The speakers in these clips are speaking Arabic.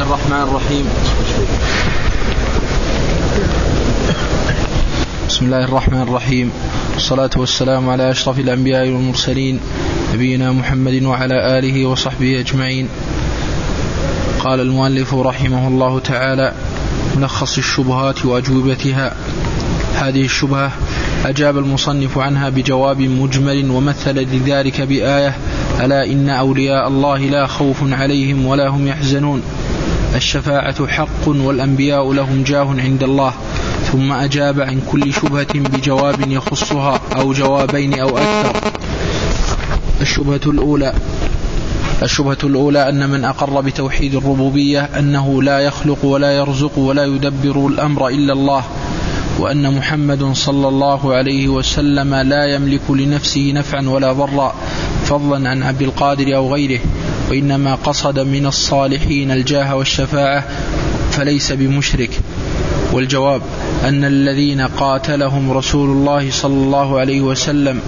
الرحمن الرحيم. بسم الله الرحمن الرحيم، والصلاة والسلام على أشرف الأنبياء والمرسلين نبينا محمد وعلى آله وصحبه أجمعين. قال المؤلف رحمه الله تعالى: ملخص الشبهات وأجوبتها. هذه الشبهة أجاب المصنف عنها بجواب مجمل، ومثل لذلك بآية: ألا إن أولياء الله لا خوف عليهم ولا هم يحزنون، الشفاعة حق والأنبياء لهم جاه عند الله. ثم أجاب عن كل شبهة بجواب يخصها أو جوابين أو أكثر. الشبهة الأولى أن من أقر بتوحيد الربوبية أنه لا يخلق ولا يرزق ولا يدبر الأمر إلا الله، وأن محمد صلى الله عليه وسلم لا يملك لنفسه نفعا ولا ضرا فضلا عن عبد القادر أو غيره، وإنما قصد من الصالحين الجاه والشفاعة فليس بمشرك. والجواب أن الذين قاتلهم رسول الله صلى الله عليه وسلم.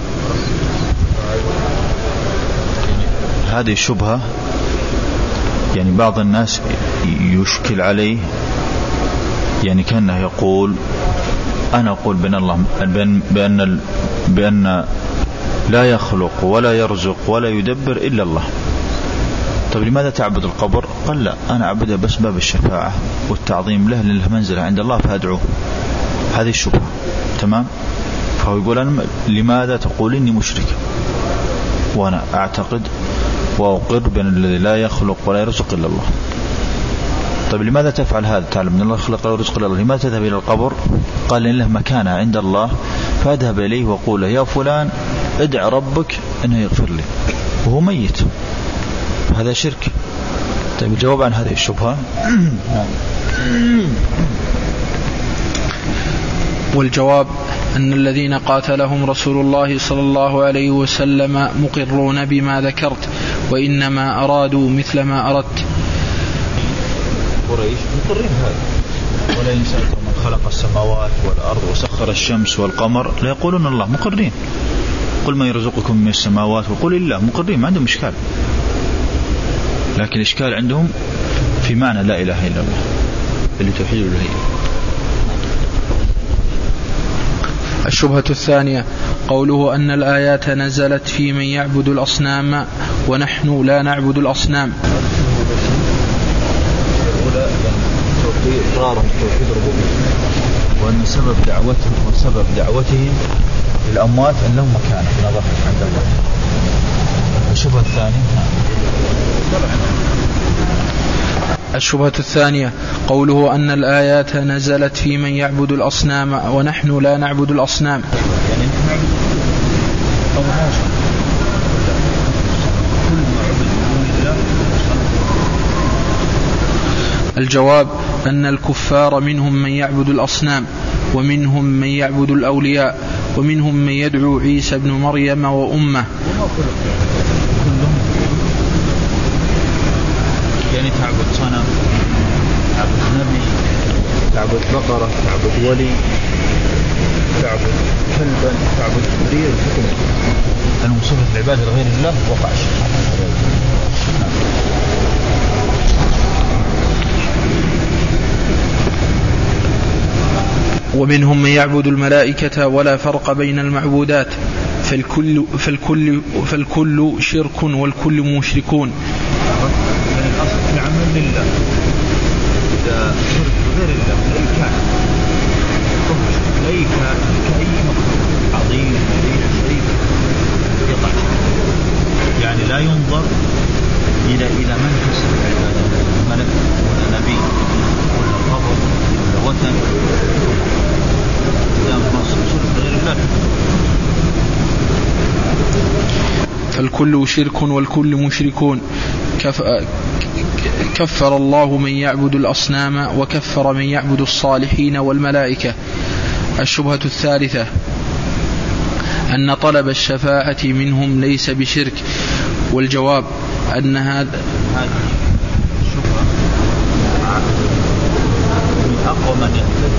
هذه الشبهة يعني بعض الناس يشكل عليه، يعني كأنه يقول: أنا أقول بأن لا يخلق ولا يرزق ولا يدبر إلا الله، طيب لماذا تعبد القبر؟ قال: لا، أنا أعبده بس باب الشفاعة والتعظيم له، له منزلة عند الله فأدعوه. هذه الشبهة، تمام؟ فهو يقول: أنا لماذا تقول إني مشرك وأنا أعتقد وأقر بأن الذي لا يخلق ولا يرزق إلا الله؟ طيب لماذا تفعل هذا؟ تعلم أن الله يخلق ولا يرزق إلا الله، لماذا تذهب إلى القبر؟ قال: إن له مكانة عند الله فأذهب إليه وأقول له: يا فلان ادع ربك أنه يغفر لي، وهو ميت. هذا شرك. طيب الجواب عن هذه الشبهة. والجواب أن الذين قاتلهم رسول الله صلى الله عليه وسلم مقرون بما ذكرت، وإنما أرادوا مثل ما أردت. قريش مقرين هذا: ولا ينسأل من خلق السماوات والأرض وسخر الشمس والقمر لا يقولون الله، مقرين. قل من يرزقكم من السماوات وقل الله، مقرين، ما عندهم إشكال. لكن الإشكال عندهم في معنى لا إله إلا الله اللي توحيد الألوهية. الشبهة الثانية قوله أن الآيات نزلت في من يعبد الأصنام ونحن لا نعبد الأصنام. إقرارهم توحيد الربوبية، وأن سبب دعوتهم للأموات أن لهم مكانة في نظرهم عند الله. الشبهة الثانية قوله أن الآيات نزلت في من يعبد الأصنام ونحن لا نعبد الأصنام. يعني الجواب أن الكفار منهم من يعبد الأصنام، ومنهم من يعبد الأولياء، ومنهم من يدعو عيسى بن مريم وأمه. يعني تعبد صنم، تعبد نبي، تعبد بقرة، تعبد ولي، تعبد كلبا، تعبد برير، المصرف العبادة لغير الله وقع الشرك. ومنهم من يعبد الملائكة ولا فرق بين المعبودات، فالكل شرك والكل مشركون. العمل لله، إذا شرك غير الله أي كائن، كأي مخلوق عظيم مليح شريف يقع، يعني لا ينظر إلى من كسب العبادة، ملك ولا نبي ولا قبر ولا وثن، إذا شرك غير الله. فالكل شرك والكل مشركون. كفر الله من يعبد الأصنام وكفر من يعبد الصالحين والملائكة. الشبهة الثالثة أن طلب الشفاعة منهم ليس بشرك. والجواب أن هذه الشبهة من أقوى من يقتل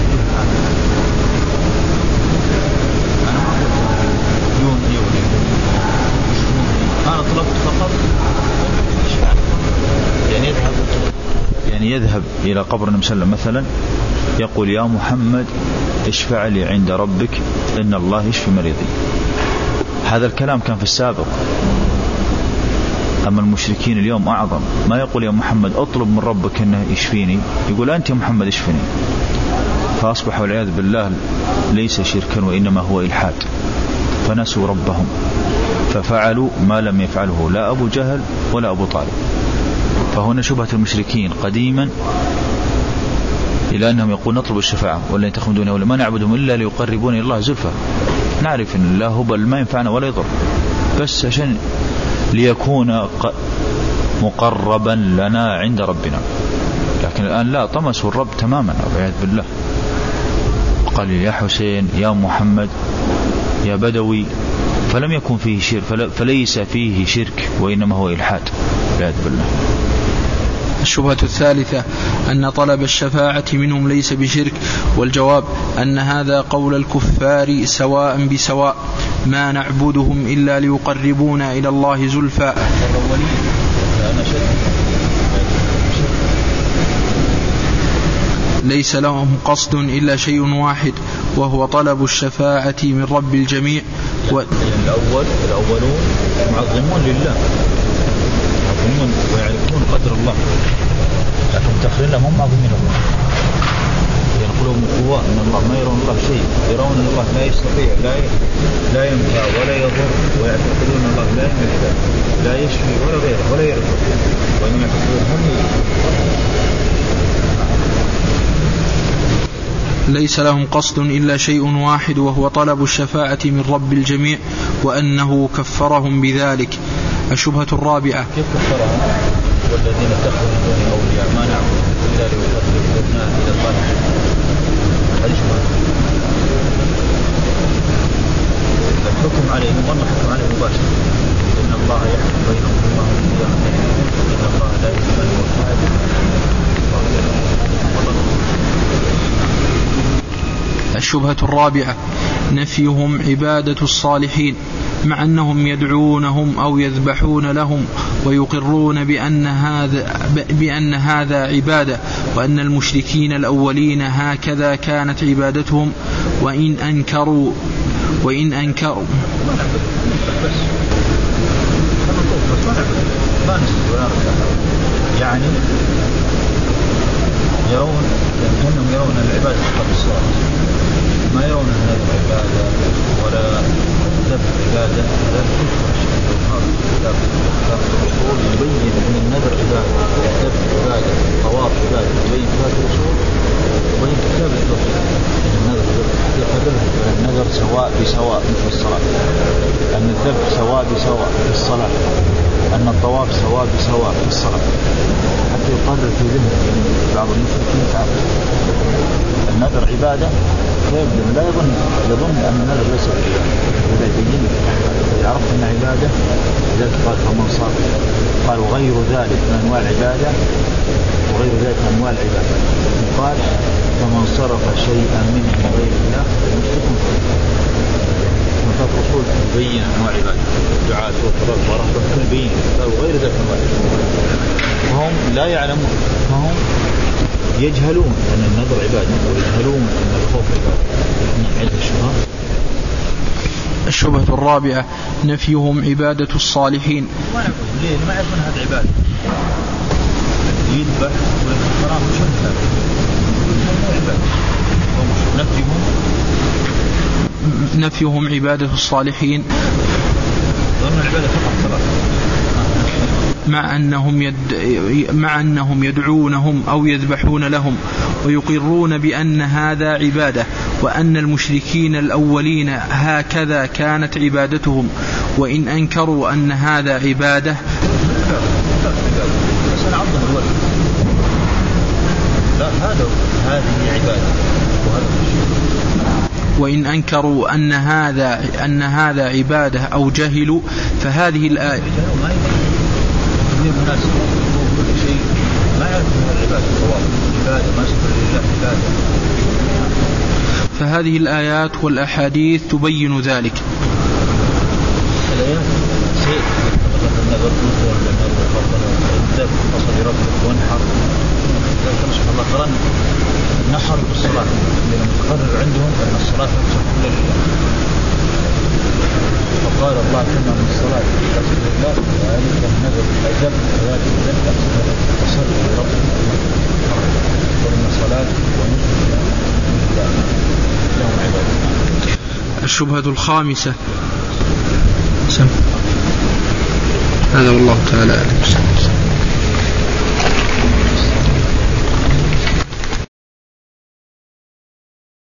أنا طلبت فقط يذهب إلى قبر النبي صلى الله عليه وسلم مثلا يقول يا محمد اشفع لي عند ربك إن الله يشفي مريضي. هذا الكلام كان في السابق. أما المشركين اليوم أعظم، ما يقول يا محمد أطلب من ربك أنه يشفيني، يقول أنت يا محمد اشفني. فأصبح والعياذ بالله ليس شركا وإنما هو إلحاد، فنسوا ربهم ففعلوا ما لم يفعله لا أبو جهل ولا أبو طالب. فهنا شبهة المشركين قديما إلى أنهم يقول نطلب الشفاعة ولا يتخذون دونه ولا ما نعبدهم إلا ليقربون إلى الله زلفى. نعرف أن الله هو ما ينفعنا ولا يضر، بس عشان ليكون مقربا لنا عند ربنا. لكن الآن لا، طمسوا الرب تماما والعياذ بالله. قال يا حسين يا محمد يا بدوي، فلم يكن فيه شرك، فليس فيه شرك وإنما هو إلحاد والعياذ بالله. الشبهة الثالثة أن طلب الشفاعة منهم ليس بشرك، والجواب أن هذا قول الكفار سواء بسواء، ما نعبدهم إلا ليقربونا إلى الله زلفى. ليس لهم قصد إلا شيء واحد وهو طلب الشفاعة من رب الجميع. الأولون معظمون لله، معظمون ويعرفون قدر الله، لكن متأخرين لهم معظمين الله، ينقلهم القوة أن الله ما يرون الله شيء، يرون أن الله لا يستطيع لا ينفع ولا يضر، ويعتقدون أن الله لا ينفع لا يشفي ولا غيره ولا يرفع، وإنما يعتقدون ليس لهم قصد إلا شيء واحد وهو طلب الشفاعة من رب الجميع، وأنه كفرهم بذلك. الشبهة الرابعة كيف كفرهم؟ والذين اتخذوا من دونه أولياء ما نعبدهم إلا ليقربونا إلى الله. هذه شبهة. الحكم عليهم والله حكم عليهم مباشرة، إن الله يحكم بينهم فيما هم فيه يختلفون، إن الله لا يهدي من هو كاذب. الشبهة الرابعة نفيهم عبادة الصالحين، مع أنهم يدعونهم أو يذبحون لهم ويقرون بأن هذا عبادة، وأن المشركين الأولين هكذا كانت عبادتهم، وإن أنكروا يعني كأنهم يرون العبادة قبل الصلاة، ما يرون أن هذه عبادة ولا ذبح عبادة. لا الرسول يبين أن النذر عبادة، الذبح عبادة، الطواف عبادة، يبين كتاب الرسول ويبين كتاب الرسول أن النذر يقررها، وأن النذر سواء بسواء مثل الصلاة، أن الذبح سواء بسواء في الصلاة، أن الطواف سواء بسواء في الصلاة، حتى يقرر في ذهن بعض المشركين تعالى النذر عبادة، لا يظن أن النذر ليس عبادة. إذا يبين إذا عرفت أن عبادة لذلك قال فمن صار، قال وغير ذلك من أنواع العبادة، وغير ذلك من أنواع العبادة، قال فمن صرف شيئا منه من غير الله فمشرك الرسول يبين أنواع عبادة، الدعاء والقرار ورحمة كل بين، قال وغير ذلك من أنواع فهم لا يعلمون، فهم يجهلون أن النذر عبادة ويجهلون أن الخوف عبادة. الشبهة الرابعة نفيهم عبادة الصالحين. ليه ما يعرفون هذا عبادة؟ يذبح والحرام مش نفيهم عبادة الصالحين مع أنهم يدعونهم أو يذبحون لهم ويقرون بأن هذا عبادة، وأن المشركين الأولين هكذا كانت عبادتهم، وإن أنكروا أن هذا عبادة وإن أنكروا أن هذا عبادة أو جهلوا فهذه الآية فهذه الآيات والأحاديث تبين ذلك. صلاة كل لله. وقال الله كما من الصلاة رسول الله وعليك النذر أجل وذلك الجنة تصل لربك وإن صلاة ونسك يوم عبادة. الشبهة الخامسة. هذا والله تعالى أعلم.